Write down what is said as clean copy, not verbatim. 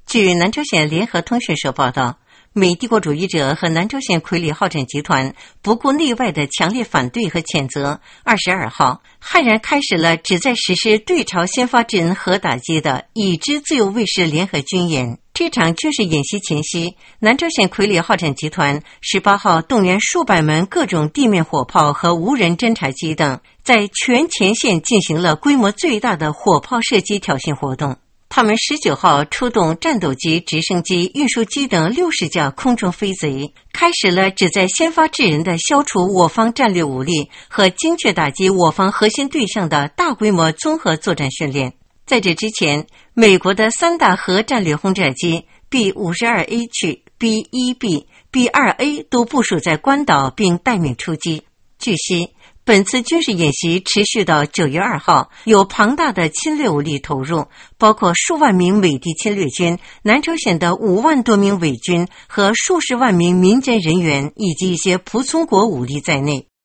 据南朝鲜联合通讯社报道，美帝国主义者和南朝鲜傀儡号战集团不顾内外的强烈反对和谴责，22号悍然开始了旨在实施对朝先发制人核打击的已知自由卫士联合军演。这场军事演习前夕，南朝鲜傀儡号战集团18号动员数百门各种地面火炮和无人侦察机等，在全前线进行了规模最大的火炮射击挑衅活动。他们19号出动战斗机、直升机、运输机等60架空中飞贼，开始了旨在先发制人的消除我方战略武力和精确打击我方核心对象的大规模综合作战训练。在这之前，美国的3大核战略轰炸机 B-52H、B-1B、B-2A 都部署在关岛并待命出击。据悉，本次军事演习持续到9月2号，有庞大的侵略武力投入，包括数万名美帝侵略军、南朝鲜的5万多名伪军和数十万名民间人员以及一些仆从国武力在内。